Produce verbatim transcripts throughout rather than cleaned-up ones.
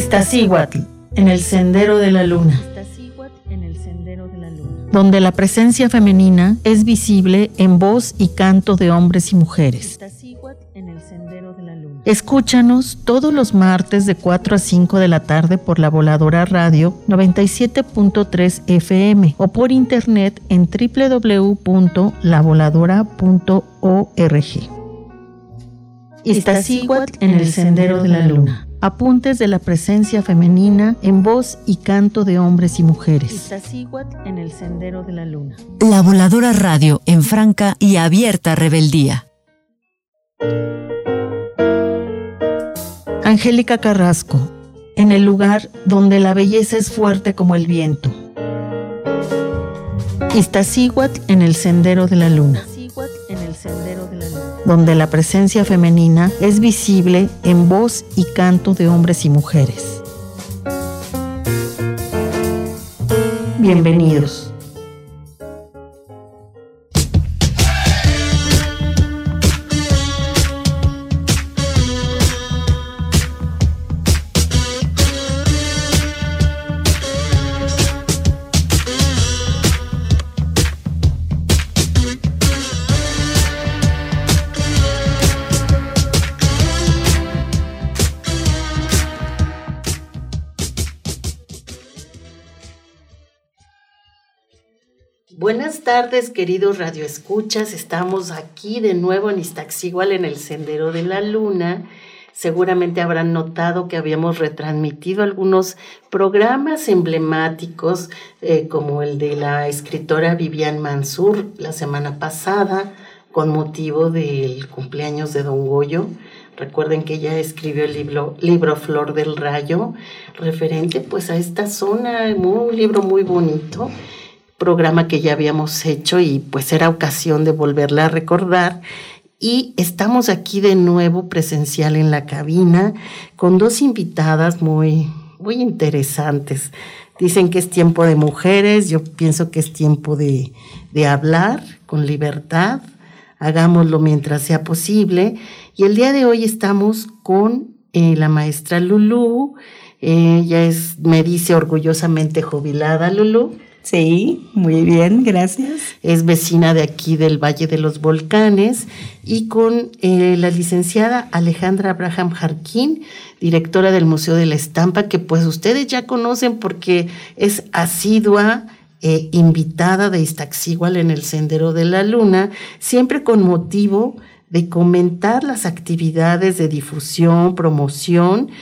Iztaccíhuatl, en el sendero de la luna, donde la presencia femenina es visible en voz y canto de hombres y mujeres. Escúchanos todos los martes de cuatro a cinco de la tarde por La Voladora Radio noventa y siete punto tres F M o por internet en doble u doble u doble u punto la voladora punto org. Iztaccíhuatl en el sendero de la luna. Apuntes de la presencia femenina en voz y canto de hombres y mujeres. Iztaccíhuatl en el sendero de la luna. La Voladora Radio en franca y abierta rebeldía. Angélica Carrasco, en el lugar donde la belleza es fuerte como el viento. Iztaccíhuatl en el sendero de la luna, donde la presencia femenina es visible en voz y canto de hombres y mujeres. Bienvenidos. Buenas tardes, queridos radioescuchas. Estamos aquí de nuevo en Iztaccíhuatl, en el Sendero de la Luna. Seguramente habrán notado que habíamos retransmitido algunos programas emblemáticos, eh, como el de la escritora Vivian Mansur la semana pasada, con motivo del cumpleaños de Don Goyo. Recuerden que ella escribió el libro, libro Flor del Rayo, referente pues a esta zona, un libro muy bonito, programa que ya habíamos hecho y pues era ocasión de volverla a recordar. Y estamos aquí de nuevo presencial en la cabina con dos invitadas muy, muy interesantes. Dicen que es tiempo de mujeres, yo pienso que es tiempo de, de hablar con libertad, hagámoslo mientras sea posible. Y el día de hoy estamos con eh, la maestra Lulú. Eh, ella es, me dice orgullosamente jubilada, Lulú. Sí, muy bien, gracias. Es vecina de aquí del Valle de los Volcanes, y con eh, la licenciada Alejandra Abraham Jarquín, directora del Museo de la Estampa, que pues ustedes ya conocen porque es asidua eh, invitada de Iztaccíhuatl en el Sendero de la Luna, siempre con motivo de comentar las actividades de difusión, promoción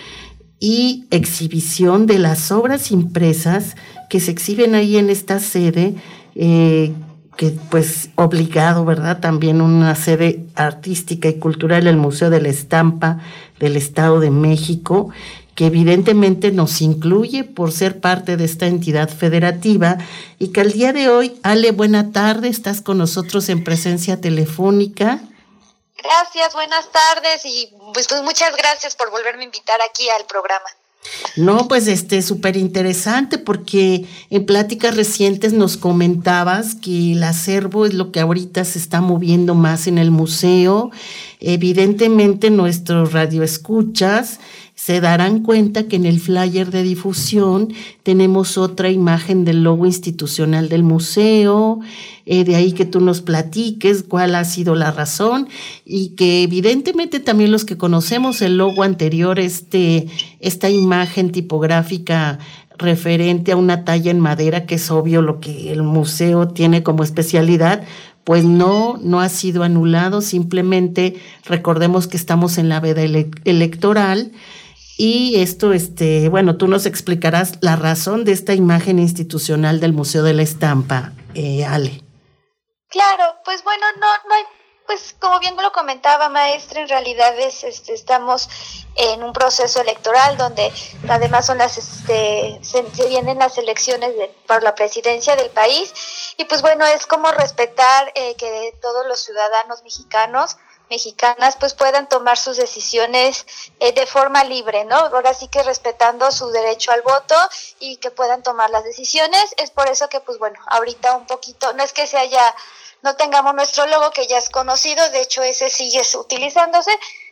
y exhibición de las obras impresas que se exhiben ahí en esta sede, eh, que pues obligado, ¿verdad? También una sede artística y cultural, el Museo de la Estampa del Estado de México, que evidentemente nos incluye por ser parte de esta entidad federativa, y que al día de hoy, Ale, buena tarde, estás con nosotros en presencia telefónica. Gracias, buenas tardes, y pues, pues muchas gracias por volverme a invitar aquí al programa. No, pues este súper interesante, porque en pláticas recientes nos comentabas que el acervo es lo que ahorita se está moviendo más en el museo. Evidentemente nuestros radioescuchas se darán cuenta que en el flyer de difusión tenemos otra imagen del logo institucional del museo, eh, de ahí que tú nos platiques cuál ha sido la razón, y que evidentemente también los que conocemos el logo anterior, este, esta imagen tipográfica referente a una talla en madera, que es obvio lo que el museo tiene como especialidad, pues no, no ha sido anulado. Simplemente recordemos que estamos en la veda ele- electoral. Y esto, este, bueno, tú nos explicarás la razón de esta imagen institucional del Museo de la Estampa, eh, Ale. Claro, pues bueno, no, no hay, pues como bien lo comentaba, maestra, en realidad es, este, estamos en un proceso electoral donde además son las, este, se, se vienen las elecciones de, por la presidencia del país, y pues bueno, es como respetar eh, que todos los ciudadanos mexicanos mexicanas pues puedan tomar sus decisiones eh, de forma libre, ¿no? Ahora sí que respetando su derecho al voto y que puedan tomar las decisiones. Es por eso que pues bueno, ahorita un poquito, no es que se haya, no tengamos nuestro logo que ya es conocido, de hecho ese sigue utilizándose,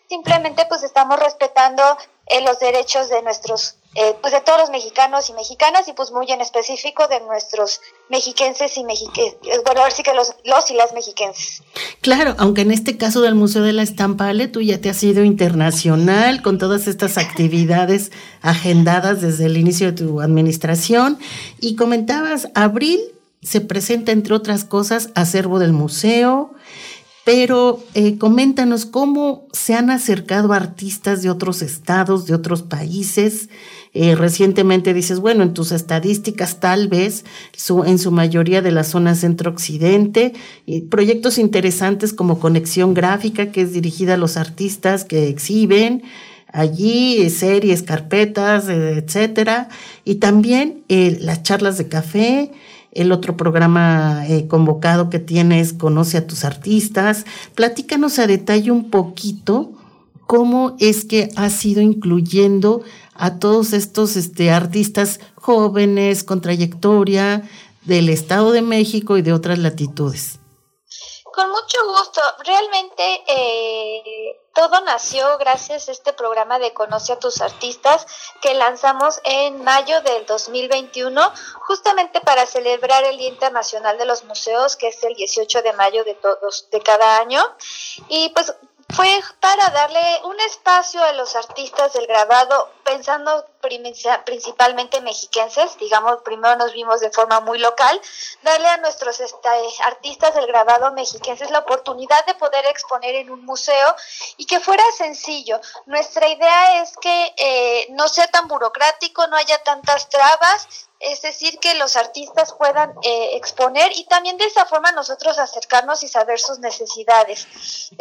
simplemente pues estamos respetando eh, los derechos de nuestros, eh, pues de todos los mexicanos y mexicanas, y pues muy en específico de nuestros mexiquenses y mexiquenses, bueno, ahora sí que los, los y las mexiquenses. Claro, aunque en este caso del Museo de la Estampa, Ale, tú ya te has ido internacional con todas estas actividades agendadas desde el inicio de tu administración, y comentabas, abril se presenta, entre otras cosas, acervo del museo, pero eh, coméntanos cómo se han acercado artistas de otros estados, de otros países. Eh, recientemente dices, bueno, en tus estadísticas tal vez, su, en su mayoría de la zona centro-occidente, y proyectos interesantes como Conexión Gráfica, que es dirigida a los artistas que exhiben allí, series, carpetas, eh, etcétera, y también eh, las charlas de café. El otro programa eh, convocado que tienes, Conoce a tus artistas. Platícanos a detalle un poquito cómo es que has ido incluyendo a todos estos este, artistas jóvenes con trayectoria del Estado de México y de otras latitudes. Con mucho gusto. Realmente eh, todo nació gracias a este programa de Conoce a tus artistas que lanzamos en mayo del dos mil veintiuno, justamente para celebrar el Día Internacional de los Museos, que es el dieciocho de mayo de todos de cada año. Y pues fue para darle un espacio a los artistas del grabado, pensando principalmente mexiquenses. Digamos, primero nos vimos de forma muy local, darle a nuestros este, artistas del grabado mexiquenses la oportunidad de poder exponer en un museo y que fuera sencillo. Nuestra idea es que eh, no sea tan burocrático, no haya tantas trabas, es decir, que los artistas puedan eh, exponer y también de esa forma nosotros acercarnos y saber sus necesidades.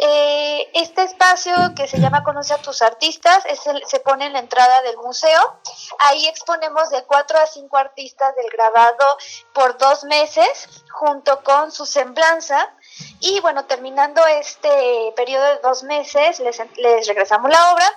Eh, este espacio que se llama Conoce a tus artistas es el, se pone en la entrada del museo. Ahí exponemos de cuatro a cinco artistas del grabado por dos meses junto con su semblanza. Y bueno, terminando este periodo de dos meses, les, les regresamos la obra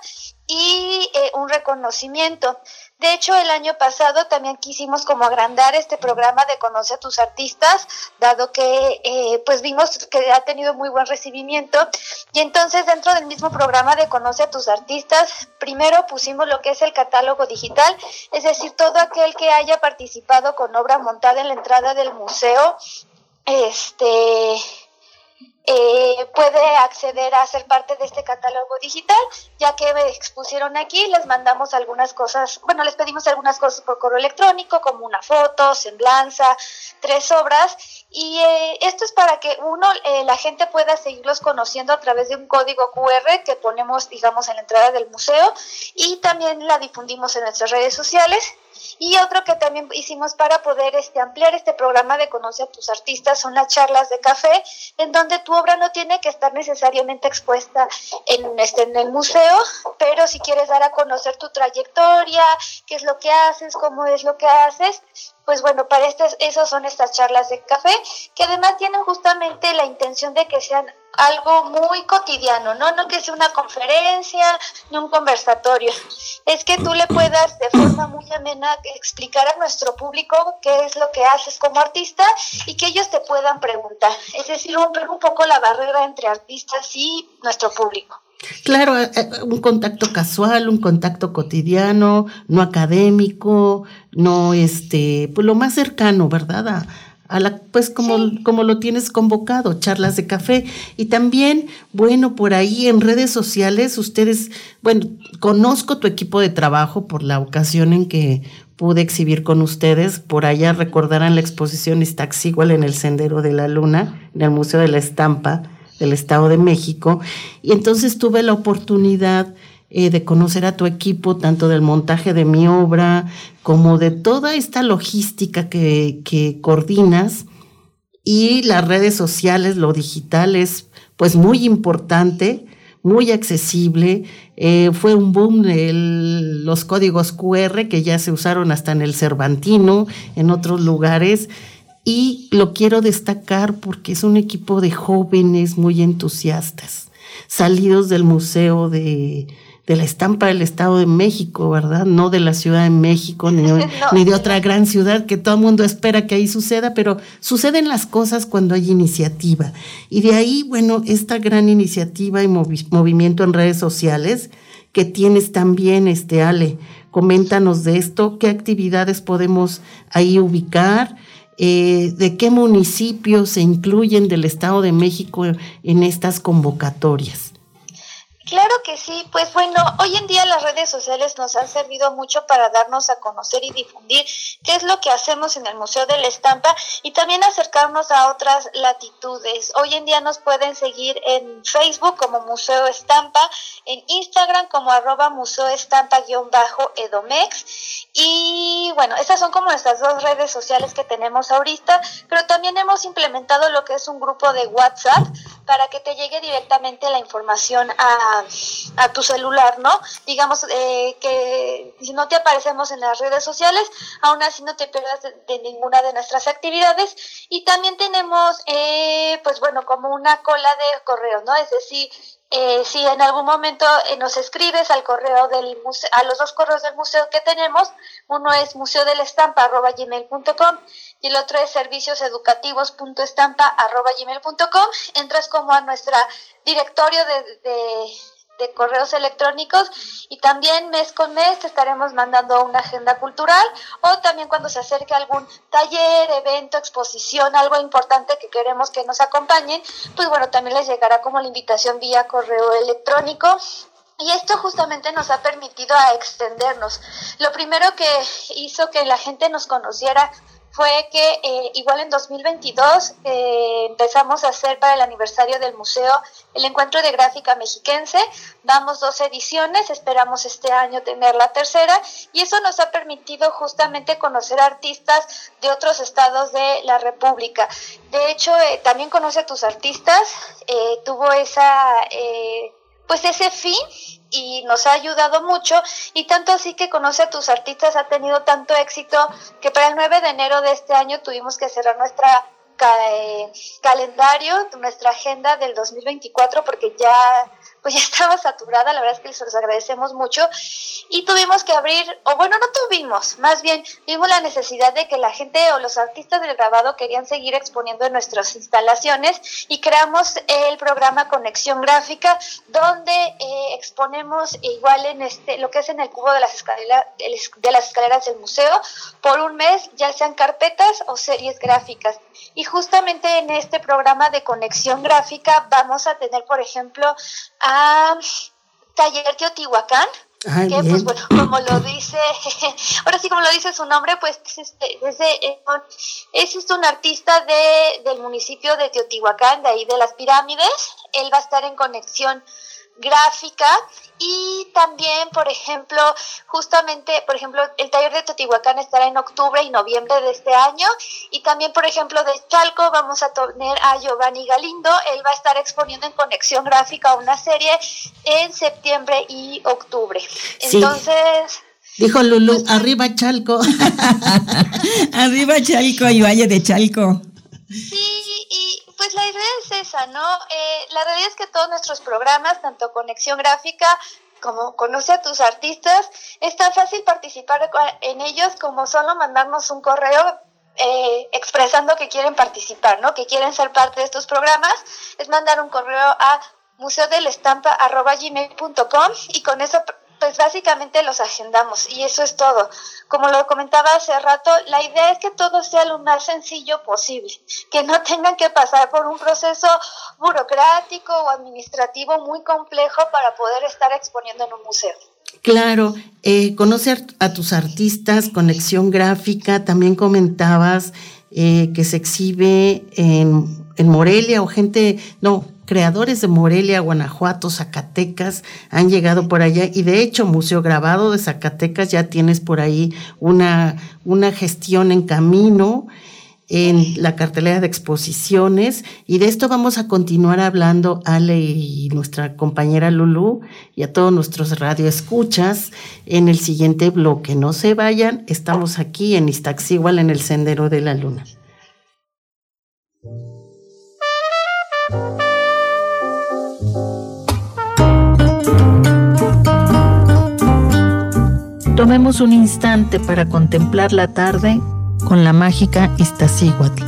y eh, un reconocimiento. De hecho, el año pasado también quisimos como agrandar este programa de Conoce a tus artistas, dado que eh, pues vimos que ha tenido muy buen recibimiento. Y entonces dentro del mismo programa de Conoce a tus artistas, primero pusimos lo que es el catálogo digital, es decir, todo aquel que haya participado con obra montada en la entrada del museo, este... Eh, puede acceder a ser parte de este catálogo digital, ya que me expusieron aquí, les mandamos algunas cosas, bueno, les pedimos algunas cosas por correo electrónico, como una foto, semblanza, tres obras, y eh, esto es para que uno, eh, la gente pueda seguirlos conociendo a través de un código cu erre que ponemos, digamos, en la entrada del museo, y también la difundimos en nuestras redes sociales. Y otro que también hicimos para poder este, ampliar este programa de Conoce a tus artistas son las charlas de café, en donde tu obra no tiene que estar necesariamente expuesta en, este, en el museo, pero si quieres dar a conocer tu trayectoria, qué es lo que haces, cómo es lo que haces, pues bueno, para estas, esos son estas charlas de café, que además tienen justamente la intención de que sean algo muy cotidiano, ¿no? No que sea una conferencia ni un conversatorio, es que tú le puedas de forma muy amena explicar a nuestro público qué es lo que haces como artista y que ellos te puedan preguntar, es decir, romper un poco la barrera entre artistas y nuestro público. Claro, un contacto casual, un contacto cotidiano, no académico, no este, pues lo más cercano, ¿verdad? A, a la, pues como, sí. como lo tienes convocado, charlas de café. Y también, bueno, por ahí en redes sociales, ustedes, bueno, conozco tu equipo de trabajo por la ocasión en que pude exhibir con ustedes, por allá recordarán la exposición Iztaccíhuatl en el Sendero de la Luna, en el Museo de la Estampa del Estado de México, y entonces tuve la oportunidad eh, de conocer a tu equipo, tanto del montaje de mi obra, como de toda esta logística que, que coordinas, y las redes sociales, lo digital es pues muy importante, muy accesible, eh, fue un boom el, los códigos cu erre que ya se usaron hasta en el Cervantino, en otros lugares. Y lo quiero destacar porque es un equipo de jóvenes muy entusiastas, salidos del Museo de, de la estampa del Estado de México, ¿verdad? No de la Ciudad de México, ni, no, ni de otra gran ciudad que todo el mundo espera que ahí suceda, pero suceden las cosas cuando hay iniciativa. Y de ahí, bueno, esta gran iniciativa y movi- movimiento en redes sociales que tienes también, este Ale, coméntanos de esto, qué actividades podemos ahí ubicar, eh, de qué municipios se incluyen del Estado de México en estas convocatorias. Claro que sí, pues bueno, hoy en día las redes sociales nos han servido mucho para darnos a conocer y difundir qué es lo que hacemos en el Museo de la Estampa y también acercarnos a otras latitudes. Hoy en día nos pueden seguir en Facebook como Museo Estampa, en Instagram como arroba Museo Estampa guión bajo Edomex y bueno, esas son como nuestras dos redes sociales que tenemos ahorita, pero también hemos implementado lo que es un grupo de WhatsApp para que te llegue directamente la información a a tu celular, ¿no? Digamos eh, que si no te aparecemos en las redes sociales, aún así no te pierdas de, de ninguna de nuestras actividades. Y también tenemos, eh, pues bueno, como una cola de correo, ¿no? Es decir, eh, si en algún momento eh, nos escribes al correo del museo, a los dos correos del museo que tenemos, uno es museodelestampa arroba gmail punto com y el otro es servicioseducativos.estampa arroba gmail punto com, entras como a nuestra directorio de, de, de correos electrónicos y también mes con mes te estaremos mandando una agenda cultural o también cuando se acerque algún taller, evento, exposición, algo importante que queremos que nos acompañen, pues bueno, también les llegará como la invitación vía correo electrónico. Y esto justamente nos ha permitido a extendernos. Lo primero que hizo que la gente nos conociera fue que eh, igual en dos mil veintidós eh, empezamos a hacer para el aniversario del museo el encuentro de gráfica mexiquense. Vamos dos ediciones, esperamos este año tener la tercera y eso nos ha permitido justamente conocer artistas de otros estados de la República. De hecho, eh, también conoce a tus artistas, eh, tuvo esa... Eh, pues ese fin y nos ha ayudado mucho y tanto así que Conoce a tus artistas ha tenido tanto éxito que para el nueve de enero de este año tuvimos que cerrar nuestra ca- eh, calendario, nuestra agenda del dos mil veinticuatro porque ya pues ya estaba saturada, la verdad es que les agradecemos mucho y tuvimos que abrir, o bueno, no tuvimos, más bien vimos la necesidad de que la gente o los artistas del grabado querían seguir exponiendo en nuestras instalaciones y creamos el programa Conexión Gráfica, donde eh, exponemos igual en este, lo que es en el cubo de las escaleras, de las escaleras del museo, por un mes, ya sean carpetas o series gráficas. Y justamente en este programa de Conexión Gráfica vamos a tener, por ejemplo, a Taller Teotihuacán, Ay, que bien. pues bueno, como lo dice, ahora sí como lo dice su nombre, pues este, desde, es, es un artista de, del municipio de Teotihuacán, de ahí de las pirámides. Él va a estar en Conexión Gráfica y también, por ejemplo, justamente, por ejemplo, el taller de Teotihuacán estará en octubre y noviembre de este año y también, por ejemplo, de Chalco vamos a tener a Giovanni Galindo. Él va a estar exponiendo en Conexión Gráfica una serie en septiembre y octubre. Sí. Entonces... Dijo Lulú, pues, arriba Chalco. Arriba Chalco y Valle de Chalco. Sí, y pues la idea es esa, ¿no? Eh, la realidad es que todos nuestros programas, tanto Conexión Gráfica como Conoce a tus artistas, es tan fácil participar en ellos como solo mandarnos un correo eh, expresando que quieren participar, ¿no? Que quieren ser parte de estos programas. Es mandar un correo a museodelestampa arroba gmail punto com y con eso pues básicamente los agendamos y eso es todo. Como lo comentaba hace rato, la idea es que todo sea lo más sencillo posible, que no tengan que pasar por un proceso burocrático o administrativo muy complejo para poder estar exponiendo en un museo. Claro, eh, conoce a, a tus artistas, Conexión Gráfica, también comentabas eh, que se exhibe en, en Morelia o gente, no, creadores de Morelia, Guanajuato, Zacatecas han llegado por allá y de hecho Museo Grabado de Zacatecas ya tienes por ahí una, una gestión en camino en la cartelera de exposiciones y de esto vamos a continuar hablando Ale y nuestra compañera Lulú y a todos nuestros radioescuchas en el siguiente bloque. No se vayan, estamos aquí en Iztaccíhuatl en el Sendero de la Luna. Tomemos un instante para contemplar la tarde con la mágica Iztaccíhuatl.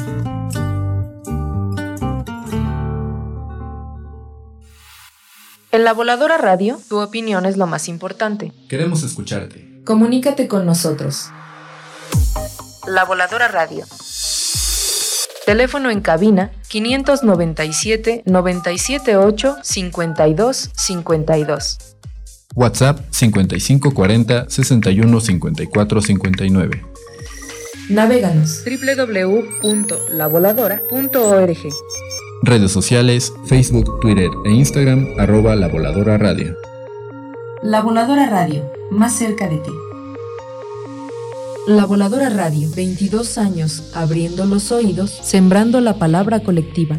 En La Voladora Radio, tu opinión es lo más importante. Queremos escucharte. Comunícate con nosotros. La Voladora Radio. Teléfono en cabina quinientos noventa y siete, noventa y siete ocho, cincuenta y dos, cincuenta y dos. WhatsApp cincuenta y cinco cuarenta, sesenta y uno, cincuenta y cuatro, cincuenta y nueve. Navéganos doble u doble u doble u punto la voladora punto org. Redes sociales, Facebook, Twitter e Instagram, arroba La Voladora Radio. La Voladora Radio, más cerca de ti. La Voladora Radio, veintidós años, abriendo los oídos, sembrando la palabra colectiva.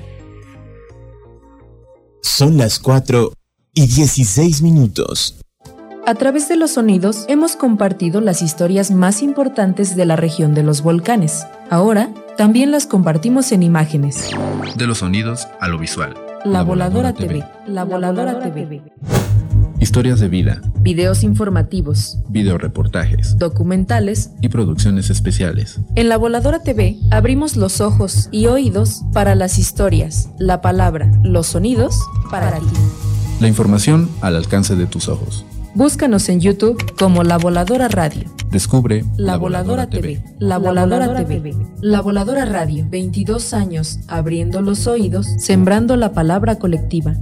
Son las cuatro y dieciséis minutos. A través de los sonidos hemos compartido las historias más importantes de la región de los volcanes. Ahora, también las compartimos en imágenes. De los sonidos a lo visual. La Voladora T V. La Voladora T V. Historias de vida. Videos informativos. Videoreportajes. Documentales. Y producciones especiales. En La Voladora T V abrimos los ojos y oídos para las historias, la palabra, los sonidos para ti. La información al alcance de tus ojos. Búscanos en YouTube como La Voladora Radio. Descubre La Voladora T V. La Voladora T V. La Voladora Radio. veintidós años abriendo los oídos, sembrando la palabra colectiva.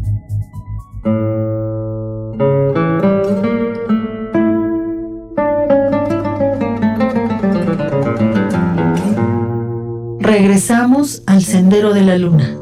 Regresamos al Sendero de la Luna.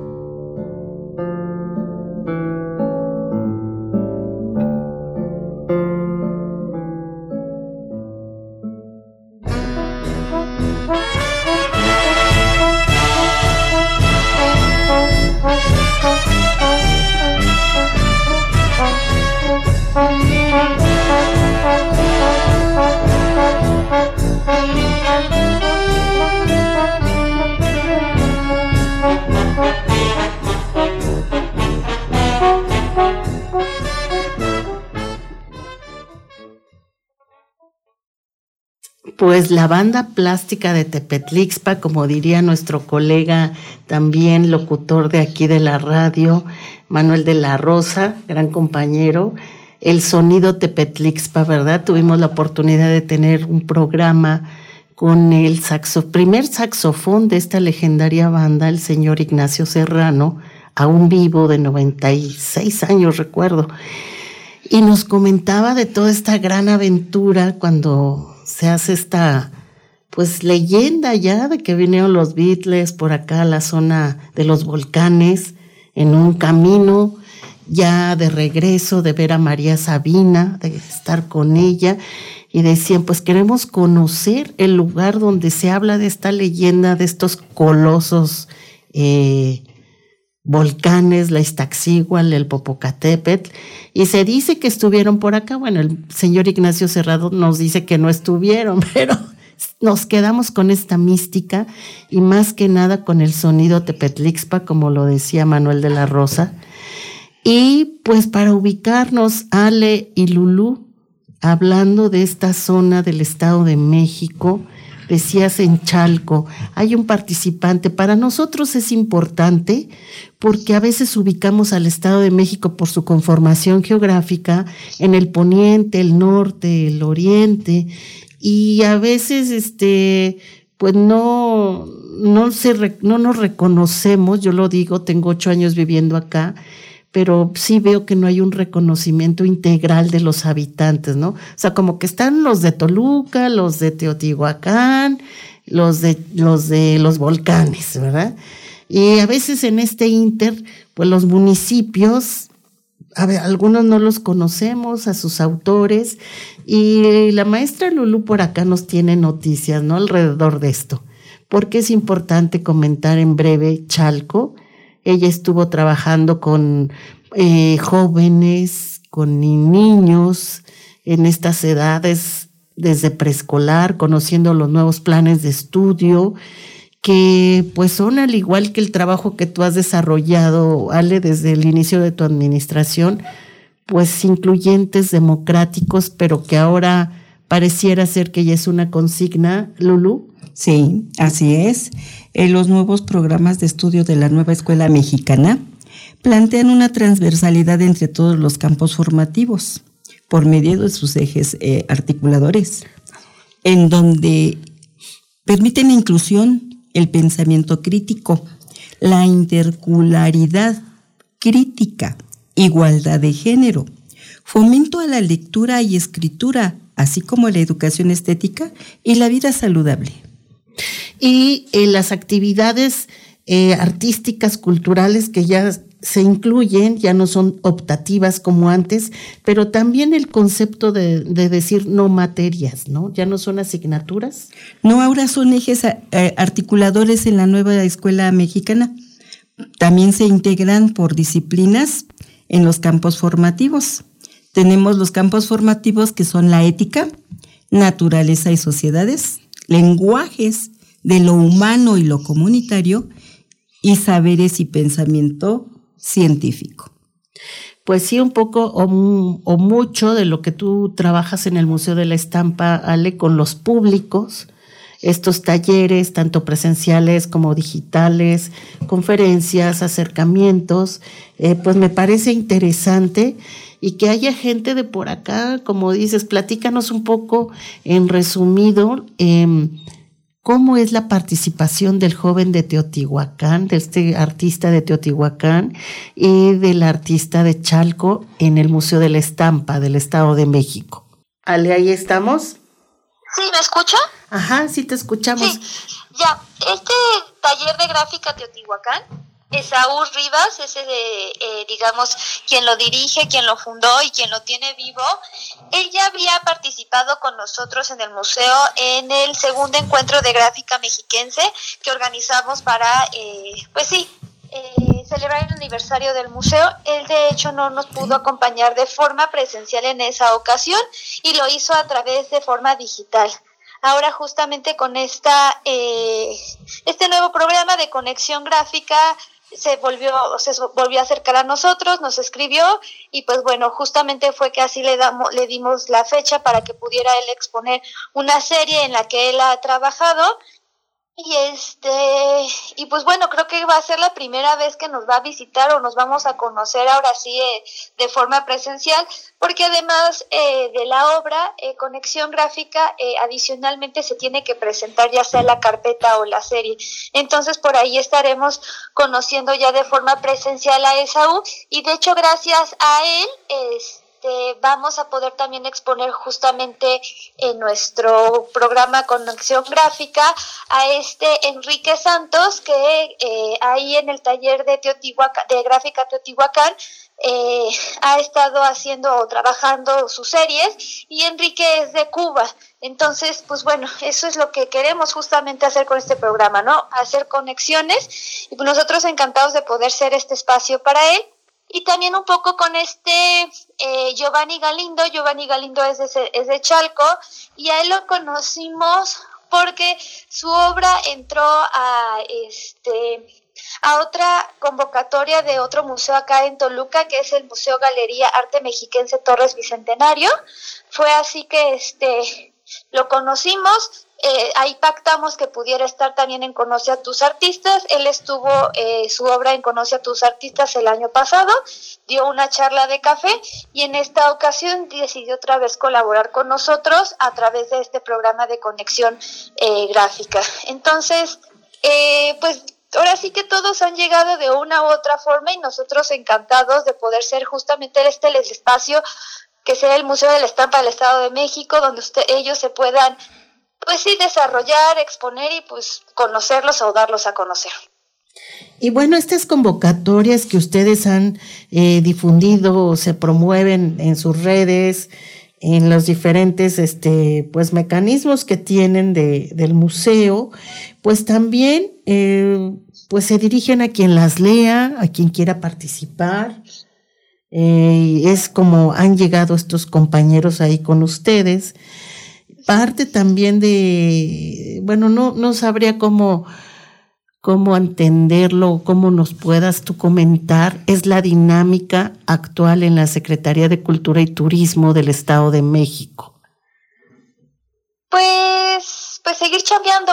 Pues la banda plástica de Tepetlixpa, como diría nuestro colega, también locutor de aquí de la radio, Manuel de la Rosa, gran compañero, el sonido Tepetlixpa, ¿verdad? Tuvimos la oportunidad de tener un programa con el saxo, primer saxofón de esta legendaria banda, el señor Ignacio Serrano, aún vivo, de noventa y seis años, recuerdo, y nos comentaba de toda esta gran aventura cuando se hace esta, pues, leyenda ya de que vinieron los Beatles por acá a la zona de los volcanes, en un camino ya de regreso, de ver a María Sabina, de estar con ella, y decían, pues queremos conocer el lugar donde se habla de esta leyenda, de estos colosos eh, volcanes, la Iztaccíhuatl, el Popocatépetl, y se dice que estuvieron por acá. Bueno, el señor Ignacio Serrano nos dice que no estuvieron, pero nos quedamos con esta mística y más que nada con el sonido Tepetlixpa, como lo decía Manuel de la Rosa. Y pues para ubicarnos, Ale y Lulú, hablando de esta zona del Estado de México, decías en Chalco, hay un participante. Para nosotros es importante porque a veces ubicamos al Estado de México por su conformación geográfica en el poniente, el norte, el oriente, y a veces este pues no, no, se, no nos reconocemos. Yo lo digo, tengo ocho años viviendo acá, pero sí veo que no hay un reconocimiento integral de los habitantes, ¿no? O sea, como que están los de Toluca, los de Teotihuacán, los de los de los volcanes, ¿verdad? Y a veces en este inter, pues los municipios, a ver, algunos no los conocemos, a sus autores, y la maestra Lulú por acá nos tiene noticias, ¿no? Alrededor de esto, porque es importante comentar en breve Chalco. Ella estuvo trabajando con eh, jóvenes, con niños en estas edades, desde preescolar, conociendo los nuevos planes de estudio, que pues son al igual que el trabajo que tú has desarrollado, Ale, desde el inicio de tu administración, pues incluyentes, democráticos, pero que ahora pareciera ser que ya es una consigna, Lulú. Sí, así es. En los nuevos programas de estudio de la nueva escuela mexicana plantean una transversalidad entre todos los campos formativos por medio de sus ejes eh, articuladores, en donde permiten la inclusión, el pensamiento crítico, la intercularidad crítica, igualdad de género, fomento a la lectura y escritura, así como la educación estética y la vida saludable. Y eh, las actividades eh, artísticas, culturales que ya se incluyen, ya no son optativas como antes, pero también el concepto de, de decir no materias, ¿no? Ya no son asignaturas. No, ahora son ejes eh, articuladores en la nueva escuela mexicana. También se integran por disciplinas en los campos formativos. Tenemos los campos formativos que son la ética, naturaleza y sociedades, lenguajes de lo humano y lo comunitario, y saberes y pensamiento científico. Pues sí, un poco o, o mucho de lo que tú trabajas en el Museo de la Estampa, Ale, con los públicos, estos talleres, tanto presenciales como digitales, conferencias, acercamientos, eh, pues me parece interesante, y que haya gente de por acá, como dices, platícanos un poco en resumido, eh, ¿cómo es la participación del joven de Teotihuacán, de este artista de Teotihuacán y del artista de Chalco en el Museo de la Estampa del Estado de México? Ale, ¿ahí estamos? Sí, ¿me escucha? Ajá, sí te escuchamos. Sí, ya, este taller de gráfica Teotihuacán, Esaú Rivas, ese de, eh, digamos, quien lo dirige, quien lo fundó y quien lo tiene vivo, él ya había participado con nosotros en el museo en el segundo encuentro de gráfica mexiquense que organizamos para, eh, pues sí, eh, celebrar el aniversario del museo. Él de hecho no nos pudo acompañar de forma presencial en esa ocasión y lo hizo a través de forma digital. Ahora justamente con esta eh, este nuevo programa de conexión gráfica se volvió se volvió a acercar a nosotros, nos escribió y pues bueno, justamente fue que así le damos le dimos la fecha para que pudiera él exponer una serie en la que él ha trabajado. Y este y pues bueno, creo que va a ser la primera vez que nos va a visitar o nos vamos a conocer ahora sí eh, de forma presencial, porque además eh, de la obra eh, Conexión Gráfica eh, adicionalmente se tiene que presentar ya sea la carpeta o la serie. Entonces por ahí estaremos conociendo ya de forma presencial a Esaú y de hecho gracias a él es Este, vamos a poder también exponer justamente en nuestro programa Conexión Gráfica a este Enrique Santos, que eh, ahí en el taller de Teotihuacán, de gráfica Teotihuacán, eh, ha estado haciendo o trabajando sus series, y Enrique es de Cuba. Entonces, pues bueno, eso es lo que queremos justamente hacer con este programa, ¿no? Hacer conexiones, y pues nosotros encantados de poder ser este espacio para él. Y también un poco con este eh, Giovanni Galindo. Giovanni Galindo es de, es de Chalco, y a él lo conocimos porque su obra entró a este a otra convocatoria de otro museo acá en Toluca, que es el Museo Galería Arte Mexiquense Torres Bicentenario. Fue así que este lo conocimos. Eh, ahí pactamos que pudiera estar también en Conoce a tus artistas. Él estuvo eh, su obra en Conoce a tus artistas el año pasado, dio una charla de café y en esta ocasión decidió otra vez colaborar con nosotros a través de este programa de conexión eh, gráfica. Entonces, eh, pues ahora sí que todos han llegado de una u otra forma y nosotros encantados de poder ser justamente este el espacio que sea el Museo de la Estampa del Estado de México, donde usted, ellos se puedan pues sí, desarrollar, exponer y pues conocerlos o darlos a conocer. Y bueno, estas convocatorias que ustedes han eh, difundido o se promueven en sus redes, en los diferentes este pues mecanismos que tienen de, del museo, pues también eh, pues se dirigen a quien las lea, a quien quiera participar. Eh, es como han llegado estos compañeros ahí con ustedes. Parte también de, bueno, no, no sabría cómo, cómo entenderlo, cómo nos puedas tú comentar, es la dinámica actual en la Secretaría de Cultura y Turismo del Estado de México. Pues, pues seguir chambeando,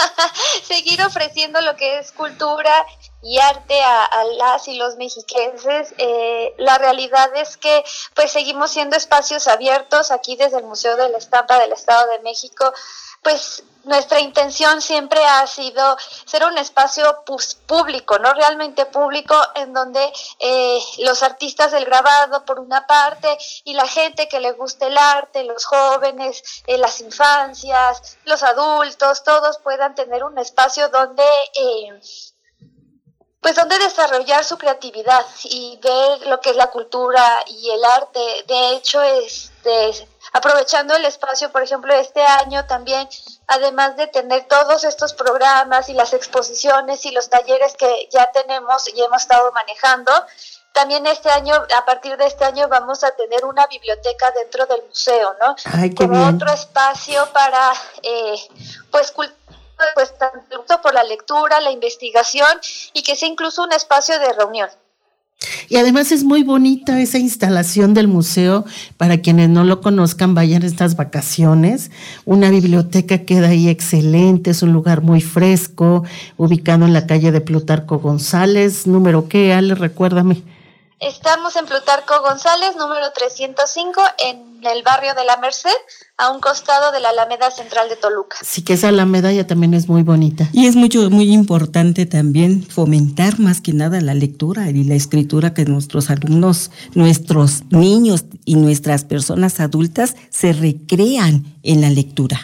seguir ofreciendo lo que es cultura y arte a, a las y los mexiquenses. Eh, la realidad es que pues seguimos siendo espacios abiertos aquí desde el Museo de la Estampa del Estado de México. Pues nuestra intención siempre ha sido ser un espacio pues, público, ¿no? Realmente público, en donde eh, los artistas del grabado, por una parte, y la gente que le guste el arte, los jóvenes, eh, las infancias, los adultos, todos puedan tener un espacio donde... Eh, pues donde desarrollar su creatividad y ver lo que es la cultura y el arte. De hecho, este, aprovechando el espacio, por ejemplo, este año también, además de tener todos estos programas y las exposiciones y los talleres que ya tenemos y hemos estado manejando, también este año, a partir de este año, vamos a tener una biblioteca dentro del museo, ¿no? Ay, qué Como bien. otro espacio para, eh, pues, cultivar, pues tanto por la lectura, la investigación y que sea incluso un espacio de reunión. Y además es muy bonita esa instalación del museo. Para quienes no lo conozcan, vayan estas vacaciones. Una biblioteca queda ahí excelente, es un lugar muy fresco, ubicado en la calle de Plutarco González. ¿Número qué, Ale? Recuérdame. Estamos en Plutarco González, número trescientos cinco, en el barrio de La Merced, a un costado de la Alameda Central de Toluca. Sí, que esa Alameda ya también es muy bonita. Y es mucho, muy importante también fomentar más que nada la lectura y la escritura, que nuestros alumnos, nuestros niños y nuestras personas adultas se recrean en la lectura.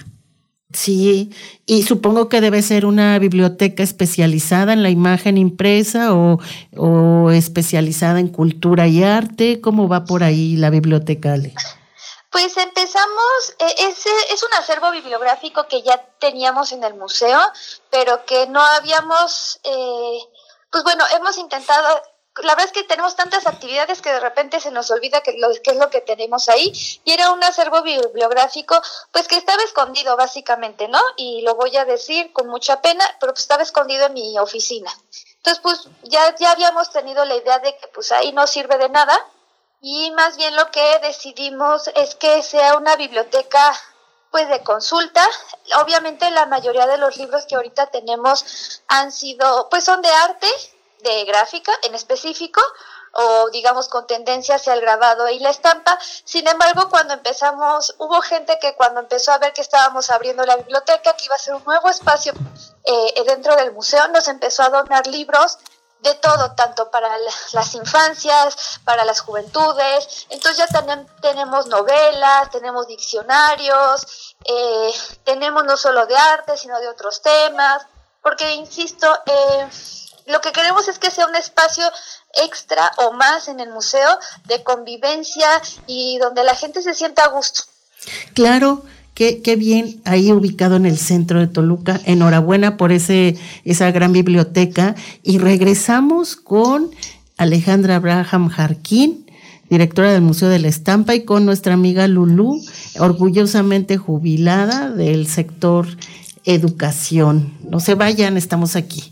Sí, y supongo que debe ser una biblioteca especializada en la imagen impresa o, o especializada en cultura y arte. ¿Cómo va por ahí la biblioteca, Ale? Pues empezamos, eh, es, es un acervo bibliográfico que ya teníamos en el museo, pero que no habíamos, eh, pues bueno, hemos intentado... La verdad es que tenemos tantas actividades que de repente se nos olvida qué lo, qué es lo que tenemos ahí, y era un acervo bibliográfico pues que estaba escondido básicamente, ¿no? Y lo voy a decir con mucha pena, pero pues estaba escondido en mi oficina. Entonces pues ya, ya habíamos tenido la idea de que pues ahí no sirve de nada, y más bien lo que decidimos es que sea una biblioteca pues de consulta. Obviamente la mayoría de los libros que ahorita tenemos han sido, pues son de arte, de gráfica en específico, o digamos con tendencia hacia el grabado y la estampa. Sin embargo, cuando empezamos, hubo gente que cuando empezó a ver que estábamos abriendo la biblioteca, que iba a ser un nuevo espacio eh, dentro del museo, nos empezó a donar libros de todo, tanto para las infancias, para las juventudes. Entonces ya ten, tenemos novelas, tenemos diccionarios, eh, tenemos no solo de arte, sino de otros temas, porque insisto, eh, lo que queremos es que sea un espacio extra o más en el museo de convivencia y donde la gente se sienta a gusto. Claro, qué, qué bien, ahí ubicado en el centro de Toluca. Enhorabuena por ese, esa gran biblioteca. Y regresamos con Alejandra Abraham Jarquín, directora del Museo de la Estampa, y con nuestra amiga Lulú, orgullosamente jubilada del sector educación. No se vayan, estamos aquí.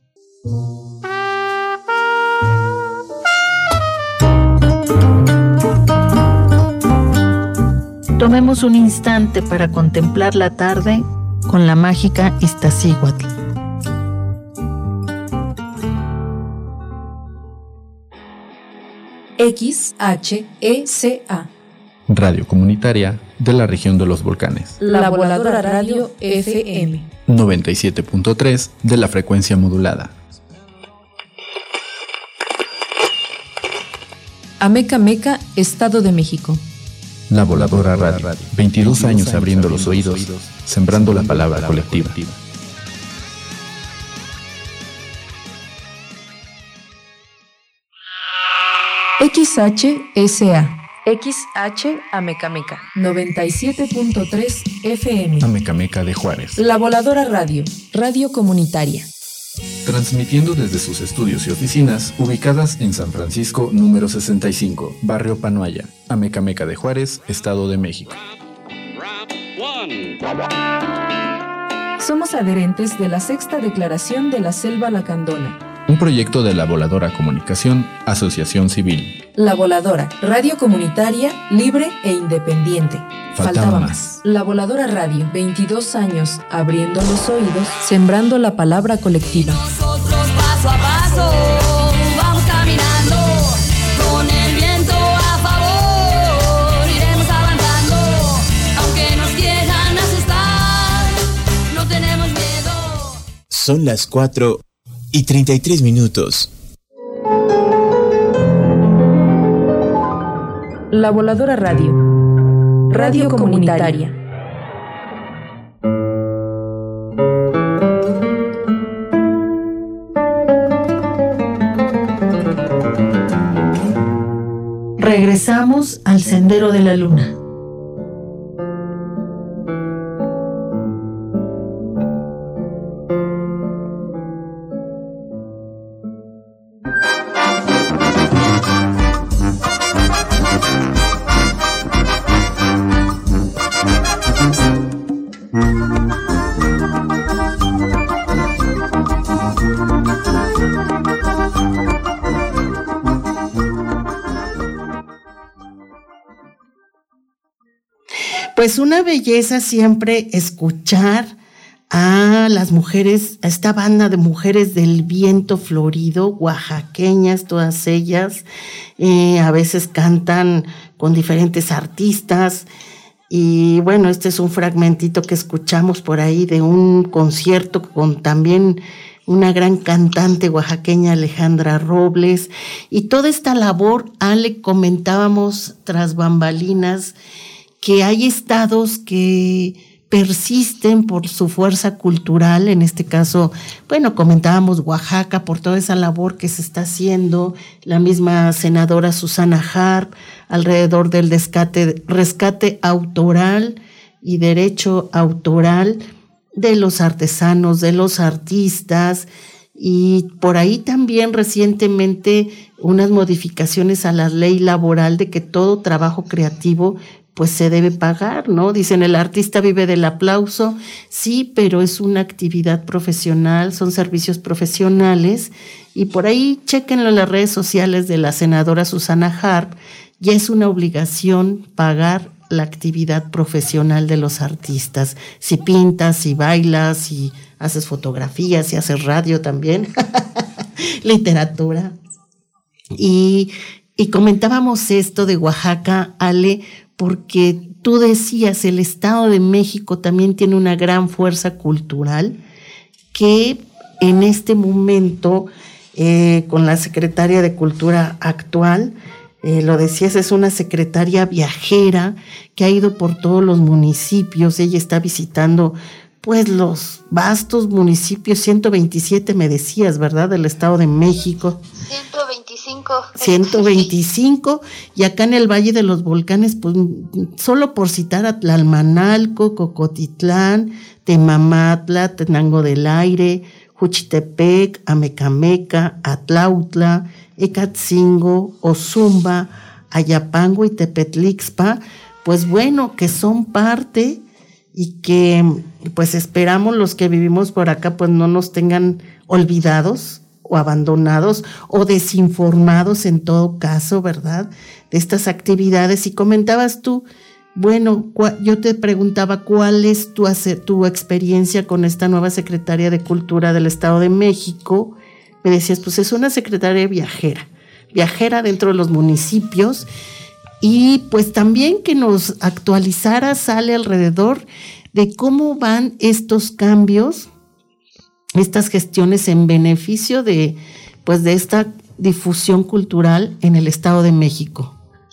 Tomemos un instante para contemplar la tarde con la mágica Iztaccíhuatl. X H E C A. Radio comunitaria de la región de los volcanes. La Voladora Radio F M. noventa y siete punto tres de la frecuencia modulada. Ameca Meca, Estado de México. La Voladora Radio. veintidós años abriendo los oídos, sembrando la palabra colectiva. X H S A. X H Ameca Meca. noventa y siete punto tres F M. Ameca Meca de Juárez. La Voladora Radio. Radio comunitaria. Transmitiendo desde sus estudios y oficinas ubicadas en San Francisco número sesenta y cinco, Barrio Panoaya, Ameca Meca de Juárez, Estado de México. Somos adherentes de la Sexta Declaración de la Selva Lacandona. Un proyecto de la Voladora Comunicación, Asociación Civil. La Voladora, radio comunitaria, libre e independiente. Faltaba más. La Voladora Radio, veintidós años abriendo los oídos, sembrando la palabra colectiva. Nosotros paso a paso vamos caminando, con el viento a favor iremos avanzando, aunque nos quieran asustar, no tenemos miedo. Son las cuatro y treinta y tres minutos. La Voladora Radio, radio comunitaria. Regresamos al Sendero de la Luna. Pues una belleza siempre escuchar a las mujeres, a esta banda de mujeres del viento florido, oaxaqueñas, todas ellas, eh, a veces cantan con diferentes artistas. Y bueno, este es un fragmentito que escuchamos por ahí de un concierto con también una gran cantante oaxaqueña, Alejandra Robles. Y toda esta labor, Ale, comentábamos tras bambalinas, que hay estados que persisten por su fuerza cultural, en este caso, bueno, comentábamos Oaxaca por toda esa labor que se está haciendo, la misma senadora Susana Harp, alrededor del rescate, rescate autoral y derecho autoral de los artesanos, de los artistas, y por ahí también recientemente unas modificaciones a la ley laboral de que todo trabajo creativo pues se debe pagar, ¿no? Dicen, el artista vive del aplauso, sí, pero es una actividad profesional, son servicios profesionales, y por ahí chéquenlo en las redes sociales de la senadora Susana Harp, ya es una obligación pagar la actividad profesional de los artistas. Si pintas, si bailas, si haces fotografías, si haces radio también, literatura. Y, y comentábamos esto de Oaxaca, Ale, porque tú decías, el Estado de México también tiene una gran fuerza cultural que en este momento, eh, con la secretaria de Cultura actual, eh, lo decías, es una secretaria viajera que ha ido por todos los municipios. Ella está visitando pues los vastos municipios, ciento veintisiete me decías, ¿verdad?, del Estado de México. ciento veinticinco. ciento veinticinco, y acá en el Valle de los Volcanes, pues solo por citar a Tlalmanalco, Cocotitlán, Temamatla, Tenango del Aire, Juchitepec, Amecameca, Atlautla, Ecatzingo, Ozumba, Ayapango y Tepetlixpa, pues bueno, que son parte y que pues esperamos los que vivimos por acá pues no nos tengan olvidados o abandonados o desinformados en todo caso, ¿verdad?, de estas actividades. Y comentabas tú, bueno, yo te preguntaba cuál es tu, tu experiencia con esta nueva secretaria de Cultura del Estado de México. Me decías, pues es una secretaria viajera, viajera dentro de los municipios, y pues también que nos actualizara, sale alrededor de cómo van estos cambios, estas gestiones en beneficio de, pues, de esta difusión cultural en el Estado de México.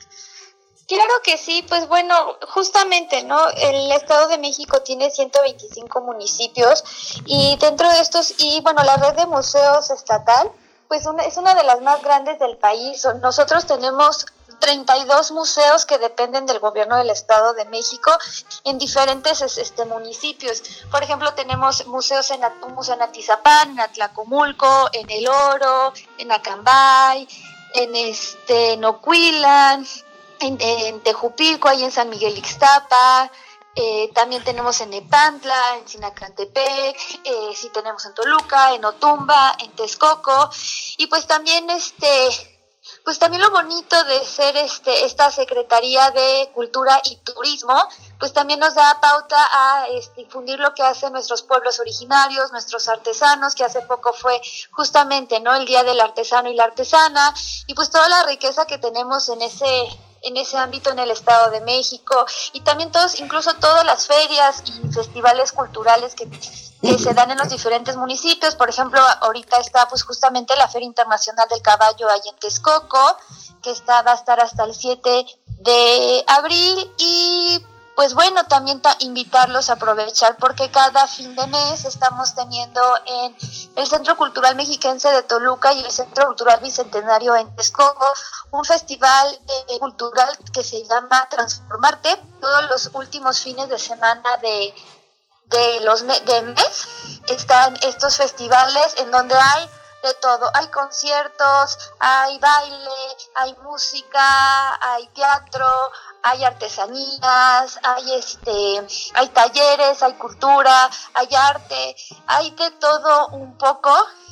Claro que sí, pues bueno, justamente, ¿no? El Estado de México tiene ciento veinticinco municipios y dentro de estos, y bueno, la red de museos estatal, pues una, es una de las más grandes del país. Nosotros tenemos treinta y dos museos que dependen del gobierno del Estado de México en diferentes este, municipios. Por ejemplo, tenemos museos en un museo en Atizapán, en Atlacomulco, en El Oro, en Acambay, en este en Ocuilan, en, en Tejupilco, ahí en San Miguel Ixtapa. Eh, también tenemos en Nepantla, en Sinacantepec, eh, sí tenemos en Toluca, en Otumba, en Texcoco, y pues también este pues también lo bonito de ser este esta Secretaría de Cultura y Turismo, pues también nos da pauta a este, difundir lo que hacen nuestros pueblos originarios, nuestros artesanos, que hace poco fue justamente, ¿no?, el Día del Artesano y la Artesana, y pues toda la riqueza que tenemos en ese en ese ámbito en el Estado de México, y también todos, incluso todas las ferias y festivales culturales que que se dan en los diferentes municipios. Por ejemplo, ahorita está pues justamente la Feria Internacional del Caballo allá en Texcoco, que está, va a estar hasta el siete de abril, y pues bueno, también ta- invitarlos a aprovechar, porque cada fin de mes estamos teniendo en el Centro Cultural Mexiquense de Toluca y el Centro Cultural Bicentenario en Texcoco un festival eh, cultural que se llama Transformarte, todos los últimos fines de semana de de los me- de mes están estos festivales en donde hay de todo, hay conciertos, hay baile, hay música, hay teatro, hay artesanías, hay este, hay talleres, hay cultura, hay arte, hay de todo un poco.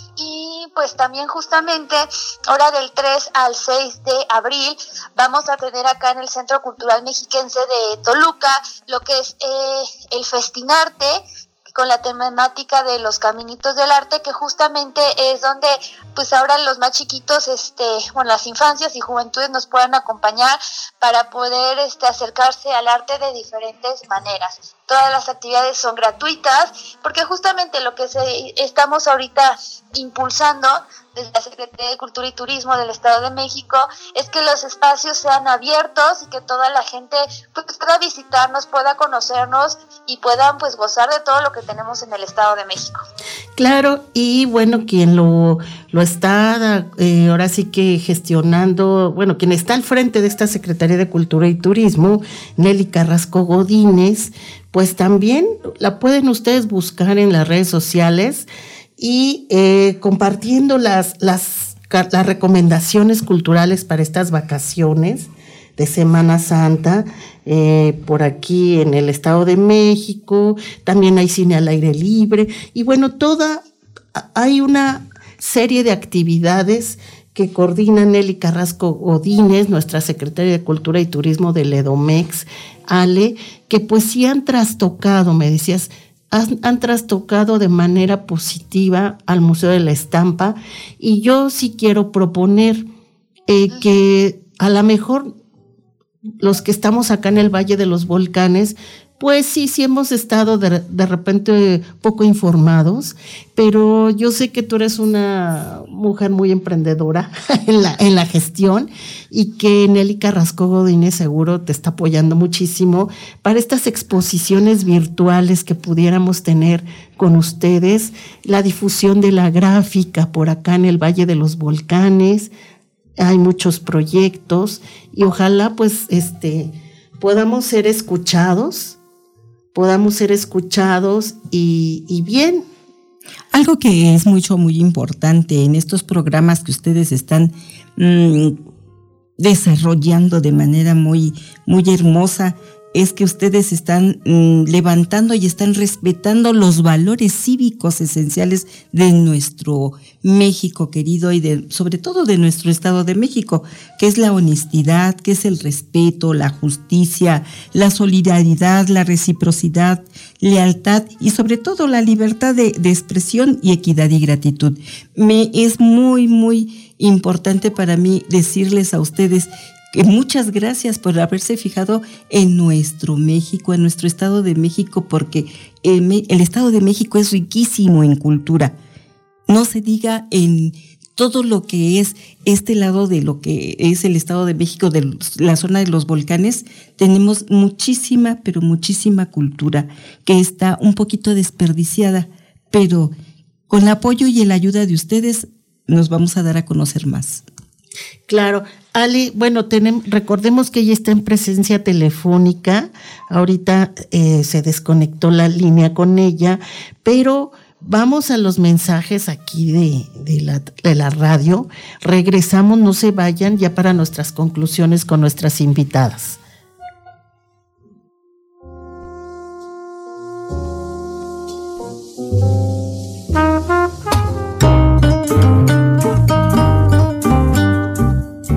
Y pues también justamente ahora del tres al seis de abril vamos a tener acá en el Centro Cultural Mexiquense de Toluca lo que es eh, el Festinarte, con la temática de los caminitos del arte, que justamente es donde pues ahora los más chiquitos, este, bueno, las infancias y juventudes nos puedan acompañar para poder este acercarse al arte de diferentes maneras. Todas las actividades son gratuitas, porque justamente lo que se, estamos ahorita impulsando desde la Secretaría de Cultura y Turismo del Estado de México es que los espacios sean abiertos y que toda la gente pues, pueda visitarnos, pueda conocernos y puedan pues gozar de todo lo que tenemos en el Estado de México. Claro, y bueno, quien lo, lo está eh, ahora sí que gestionando, bueno, quien está al frente de esta Secretaría de Cultura y Turismo, Nelly Carrasco Godínez, pues también la pueden ustedes buscar en las redes sociales y eh, compartiendo las, las, las recomendaciones culturales para estas vacaciones de Semana Santa, eh, por aquí en el Estado de México. También hay cine al aire libre, y bueno, toda, hay una serie de actividades que coordina Nelly Carrasco Godínez, nuestra secretaria de Cultura y Turismo del Edomex, Ale, que pues sí han trastocado, me decías, han, han trastocado de manera positiva al Museo de la Estampa, y yo sí quiero proponer eh, que a lo mejor los que estamos acá en el Valle de los Volcanes, pues sí, sí hemos estado de, de repente poco informados, pero yo sé que tú eres una mujer muy emprendedora en la, en la gestión, y que Nelly Carrasco Godínez seguro te está apoyando muchísimo para estas exposiciones virtuales que pudiéramos tener con ustedes, la difusión de la gráfica por acá en el Valle de los Volcanes. Hay muchos proyectos y ojalá pues este podamos ser escuchados, podamos ser escuchados y, y bien. Algo que es mucho, muy importante en estos programas que ustedes están mmm, desarrollando de manera muy, muy hermosa, es que ustedes están mmm, levantando y están respetando los valores cívicos esenciales de nuestro México querido y de, sobre todo de nuestro Estado de México, que es la honestidad, que es el respeto, la justicia, la solidaridad, la reciprocidad, lealtad y sobre todo la libertad de, de expresión y equidad y gratitud. Me es muy, muy importante para mí decirles a ustedes que muchas gracias por haberse fijado en nuestro México, en nuestro Estado de México, porque el, el Estado de México es riquísimo en cultura. No se diga en todo lo que es este lado de lo que es el Estado de México, de la zona de los volcanes, tenemos muchísima, pero muchísima cultura que está un poquito desperdiciada, pero con el apoyo y la ayuda de ustedes nos vamos a dar a conocer más. Claro, Ali, bueno, tenemos, recordemos que ella está en presencia telefónica, ahorita eh, se desconectó la línea con ella, pero vamos a los mensajes aquí de, de, la, de la radio, regresamos, no se vayan ya para nuestras conclusiones con nuestras invitadas.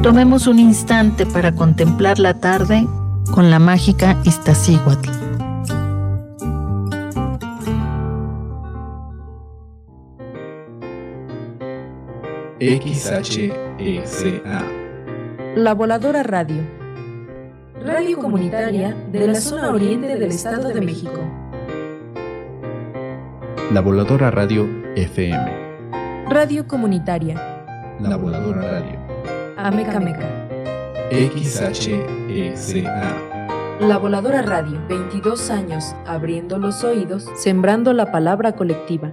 Tomemos un instante para contemplar la tarde con la mágica Iztaccíhuatl. X H E C A. La Voladora Radio. Radio comunitaria de la zona oriente del Estado de México. La Voladora Radio F M. Radio comunitaria. La Voladora Radio. Amecameca. X H E C A. La Voladora Radio. veintidós años abriendo los oídos, sembrando la palabra colectiva.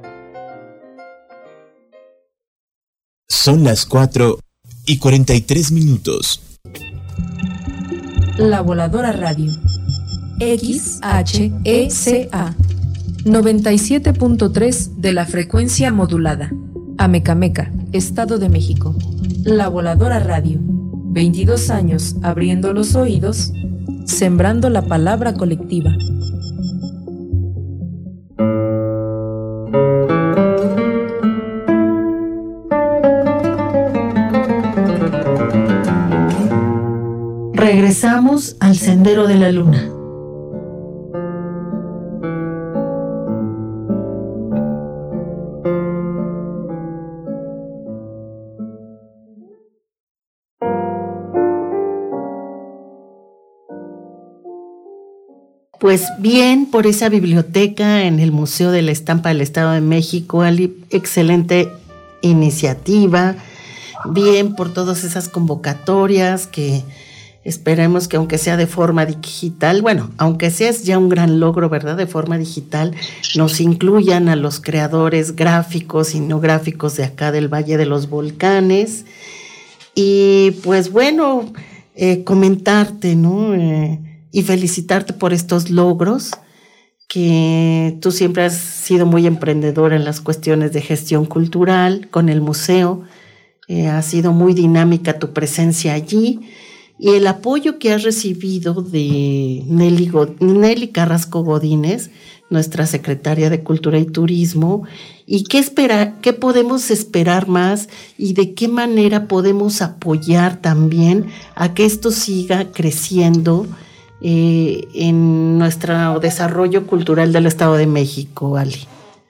Son las cuatro y cuarenta y tres minutos. La Voladora Radio. X H E C A. noventa y siete punto tres de la frecuencia modulada. Amecameca, Estado de México. La Voladora Radio. veintidós años abriendo los oídos, sembrando la palabra colectiva. Regresamos al Sendero de la Luna. Pues bien, por esa biblioteca en el Museo de la Estampa del Estado de México, Ali, excelente iniciativa. Bien por todas esas convocatorias que esperemos que aunque sea de forma digital, bueno, aunque sea es ya un gran logro, ¿verdad? De forma digital, nos incluyan a los creadores gráficos y no gráficos de acá del Valle de los Volcanes. Y pues bueno, eh, comentarte, ¿no? Eh, y felicitarte por estos logros, que tú siempre has sido muy emprendedora en las cuestiones de gestión cultural con el museo. Eh, ha sido muy dinámica tu presencia allí. Y el apoyo que has recibido de Nelly, God- Nelly Carrasco Godínez, nuestra secretaria de Cultura y Turismo, y qué, espera, qué podemos esperar más y de qué manera podemos apoyar también a que esto siga creciendo eh, en nuestro desarrollo cultural del Estado de México, Ali.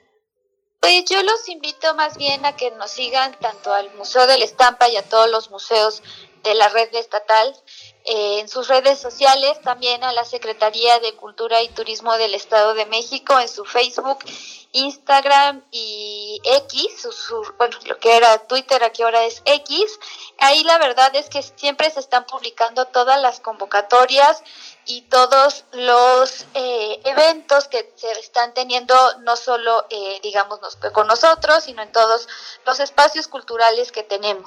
Pues yo los invito más bien a que nos sigan tanto al Museo de la Estampa y a todos los museos de la red estatal, eh, en sus redes sociales, también a la Secretaría de Cultura y Turismo del Estado de México, en su Facebook, Instagram y X, su, su, bueno, lo que era Twitter, aquí ahora es X. Ahí la verdad es que siempre se están publicando todas las convocatorias y todos los eh, eventos que se están teniendo, no solo, eh, digamos, con nosotros, sino en todos los espacios culturales que tenemos.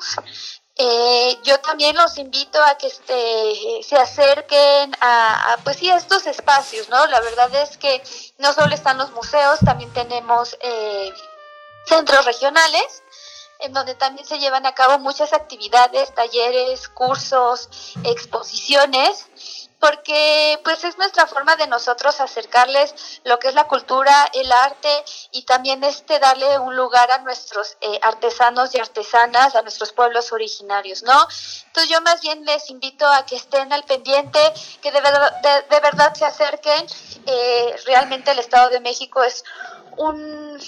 Eh, yo también los invito a que este, se acerquen a, a, pues sí, a estos espacios, ¿no? La verdad es que no solo están los museos, también tenemos eh, centros regionales, en donde también se llevan a cabo muchas actividades, talleres, cursos, exposiciones, porque pues es nuestra forma de nosotros acercarles lo que es la cultura, el arte y también este darle un lugar a nuestros eh, artesanos y artesanas, a nuestros pueblos originarios, ¿no? Entonces yo más bien les invito a que estén al pendiente, que de verdad, de, de verdad se acerquen. Eh, realmente el Estado de México es un,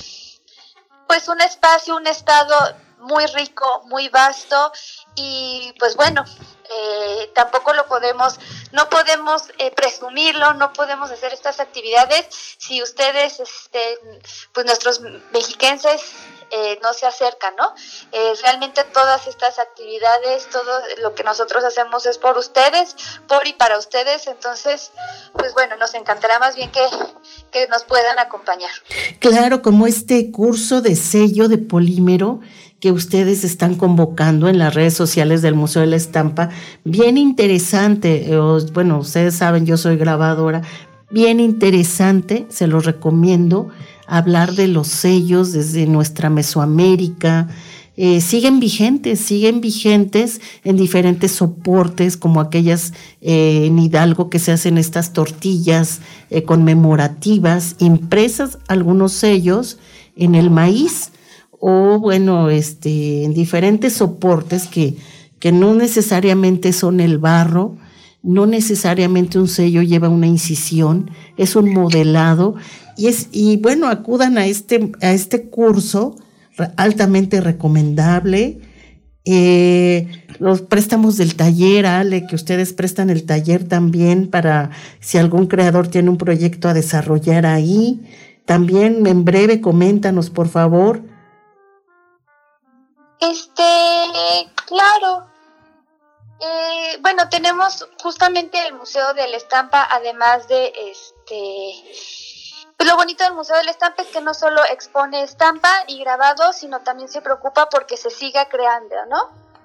pues un espacio, un estado muy rico, muy vasto y pues bueno, Eh, tampoco lo podemos, no podemos eh, presumirlo, no podemos hacer estas actividades si ustedes, este, pues nuestros mexiquenses eh, no se acercan, ¿no? Eh, realmente todas estas actividades, todo lo que nosotros hacemos es por ustedes, por y para ustedes, entonces, pues bueno, nos encantará más bien que, que nos puedan acompañar. Claro, como este curso de sello de polímero que ustedes están convocando en las redes sociales del Museo de la Estampa, bien interesante, bueno, ustedes saben, yo soy grabadora, bien interesante, se los recomiendo, hablar de los sellos desde nuestra Mesoamérica, eh, siguen vigentes, siguen vigentes en diferentes soportes, como aquellas eh, en Hidalgo que se hacen estas tortillas eh, conmemorativas, impresas algunos sellos en el maíz, o bueno, este, en diferentes soportes que, que no necesariamente son el barro, no necesariamente un sello lleva una incisión, es un modelado, y es, y bueno, acudan a este, a este curso altamente recomendable. Eh, los préstamos del taller, Ale, que ustedes prestan el taller también para si algún creador tiene un proyecto a desarrollar ahí. También en breve, coméntanos, por favor. Este, claro. Eh, bueno, tenemos justamente el Museo de la Estampa, además de este... Pues lo bonito del Museo de la Estampa es que no solo expone estampa y grabado, sino también se preocupa porque se siga creando, ¿no?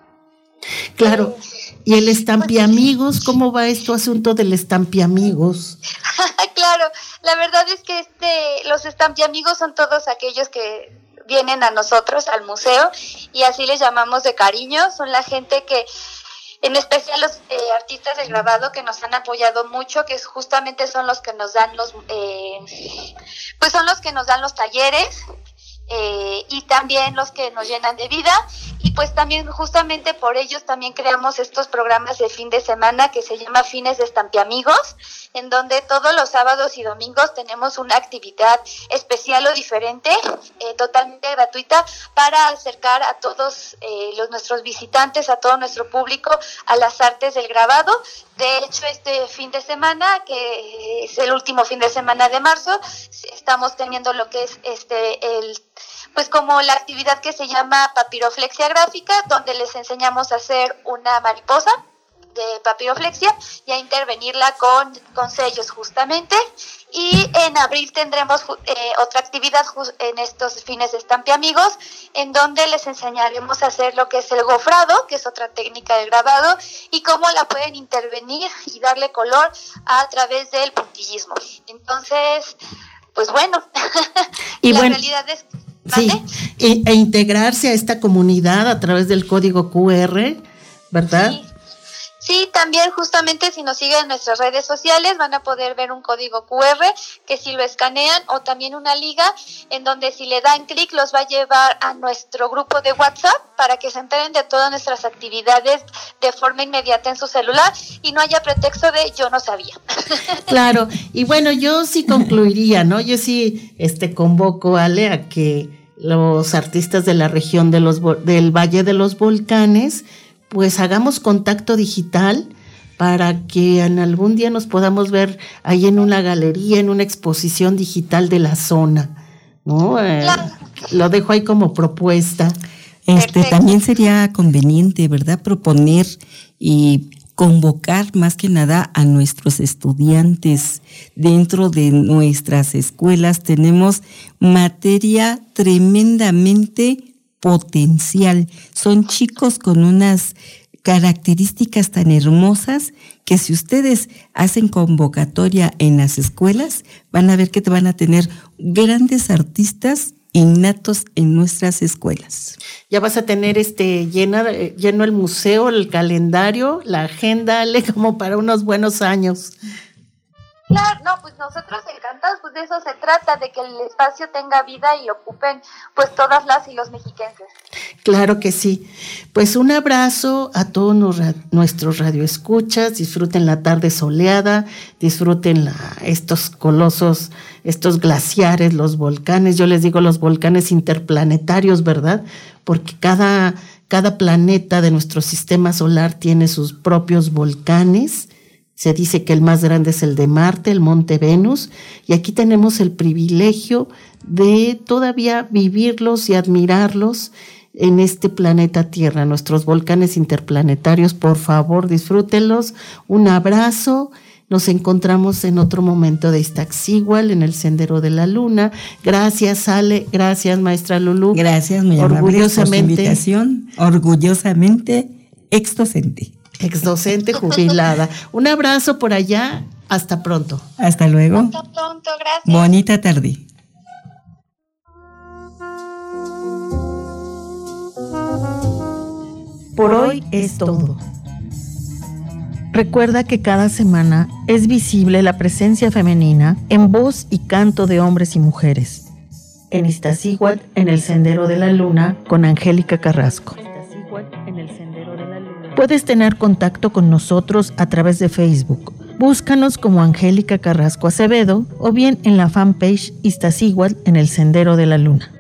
Claro. Eh, ¿Y el Estampiamigos? ¿Cómo va esto asunto del Estampiamigos? Claro, la verdad es que este, los Estampiamigos son todos aquellos que vienen a nosotros, al museo, y así les llamamos de cariño. Son la gente que... En especial los eh, artistas del grabado que nos han apoyado mucho, que es, justamente son los que nos dan los, eh, pues son los que nos dan los talleres eh, y también los que nos llenan de vida. Y pues también justamente por ellos también creamos estos programas de fin de semana que se llama Fines de Estampiamigos, en donde todos los sábados y domingos tenemos una actividad especial o diferente, eh, totalmente gratuita, para acercar a todos eh, los nuestros visitantes, a todo nuestro público, a las artes del grabado. De hecho, este fin de semana, que es el último fin de semana de marzo, estamos teniendo lo que es este el pues como la actividad que se llama papiroflexia gráfica, donde les enseñamos a hacer una mariposa de papiroflexia y a intervenirla con, con sellos justamente. Y en abril tendremos eh, otra actividad en estos fines de Estampiamigos, en donde les enseñaremos a hacer lo que es el gofrado, que es otra técnica de grabado, y cómo la pueden intervenir y darle color a través del puntillismo. Entonces, pues bueno, y la bueno, realidad es... sí, e, e integrarse a esta comunidad a través del código cu erre, ¿verdad? Sí. Sí, también justamente si nos siguen en nuestras redes sociales van a poder ver un código cu erre que si lo escanean, o también una liga en donde si le dan clic los va a llevar a nuestro grupo de WhatsApp para que se enteren de todas nuestras actividades de forma inmediata en su celular y no haya pretexto de yo no sabía. Claro, y bueno, yo sí concluiría, ¿no? Yo sí este convoco, Ale, a que los artistas de la región de los del Valle de los Volcanes pues hagamos contacto digital para que en algún día nos podamos ver ahí en una galería, en una exposición digital de la zona, ¿no? Eh, claro. Lo dejo ahí como propuesta. Este Perfecto. También sería conveniente, ¿verdad?, proponer y convocar más que nada a nuestros estudiantes. Dentro de nuestras escuelas tenemos materia tremendamente potencial. Son chicos con unas características tan hermosas que si ustedes hacen convocatoria en las escuelas, van a ver que te van a tener grandes artistas innatos en nuestras escuelas. Ya vas a tener este llena, lleno el museo, el calendario, la agenda, Ale, como para unos buenos años. Claro, no, pues nosotros encantados, pues de eso se trata, de que el espacio tenga vida y ocupen pues todas las y los mexiquenses. Claro que sí. Pues un abrazo a todos nos, nuestros radioescuchas, disfruten la tarde soleada, disfruten la, estos colosos, estos glaciares, los volcanes, yo les digo los volcanes interplanetarios, ¿verdad? Porque cada, cada planeta de nuestro sistema solar tiene sus propios volcanes. Se dice que el más grande es el de Marte, el Monte Venus, y aquí tenemos el privilegio de todavía vivirlos y admirarlos en este planeta Tierra, nuestros volcanes interplanetarios. Por favor, disfrútenlos. Un abrazo. Nos encontramos en otro momento de Iztaccíhuatl, en el Sendero de la Luna. Gracias, Ale. Gracias, maestra Lulú. Gracias, muy amable por su invitación. Orgullosamente exdocente. Exdocente jubilada. Un abrazo por allá. Hasta pronto. Hasta luego. Hasta pronto, gracias. Bonita tarde. Por hoy es todo. Recuerda que cada semana es visible la presencia femenina en voz y canto de hombres y mujeres. En Iztaccíhuatl, en el Sendero de la Luna, con Angélica Carrasco. en el Sendero de la Luna. Puedes tener contacto con nosotros a través de Facebook. Búscanos como Angélica Carrasco Acevedo o bien en la fanpage Iztaccíhuatl en el Sendero de la Luna.